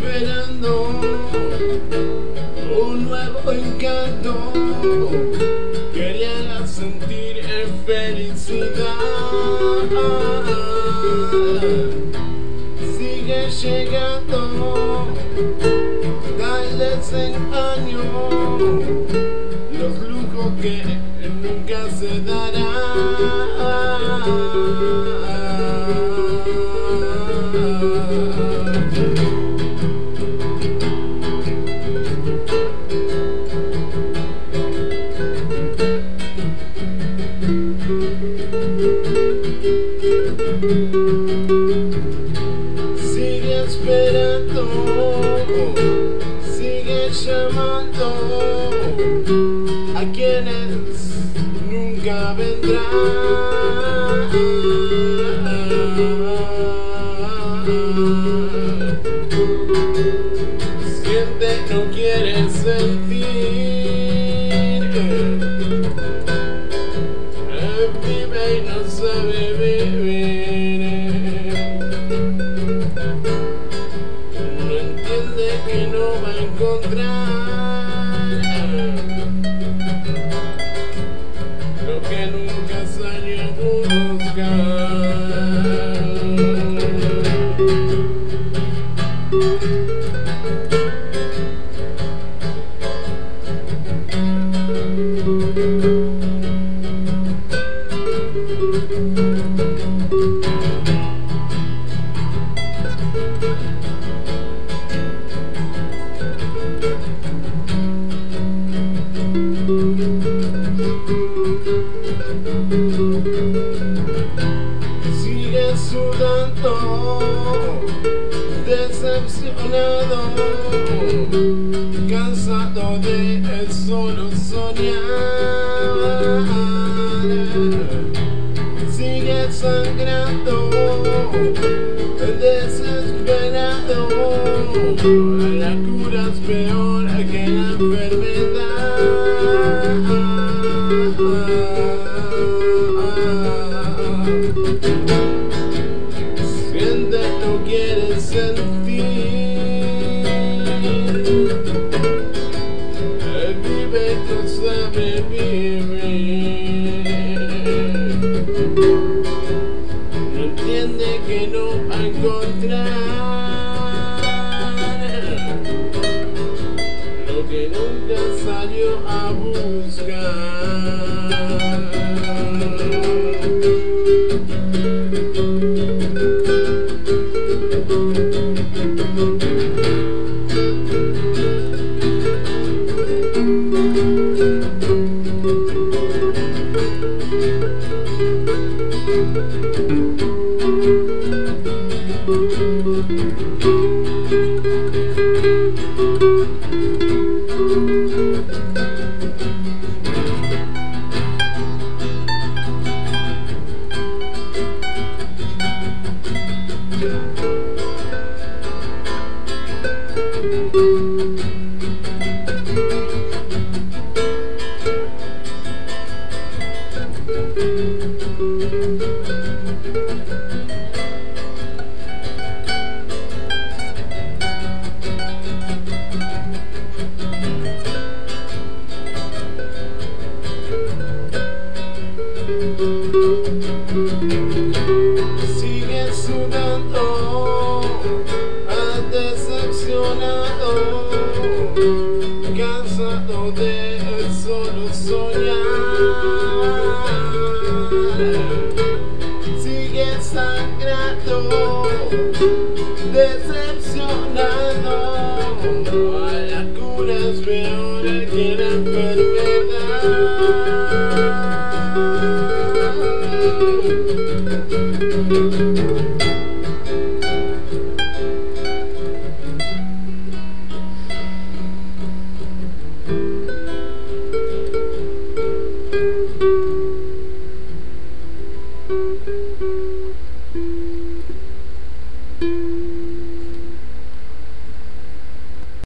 esperando un nuevo encanto, quería sentir felicidad. Sigue llegando, tal desengaño, los lujos que nunca se darán. Sigue esperando, sigue llamando a quienes nunca vendrán. Siente, no quiere sentir, vive y no sabe vivir. No entiende que no va a encontrar lo que nunca salió a buscar. Sigue sudando, decepcionado, cansado de solo soñar. Sigue sangrando, desesperado, la cura es peor que la enfermedad. Siente, no quiere sentir, vive, no sabe vivir. No entiende que no va a encontrar lo que nunca salió a buscar. Sigue sudando, decepcionado, cansado de solo soñar. Sigue sangrando, decepcionado, la cura es peor que la enfermedad.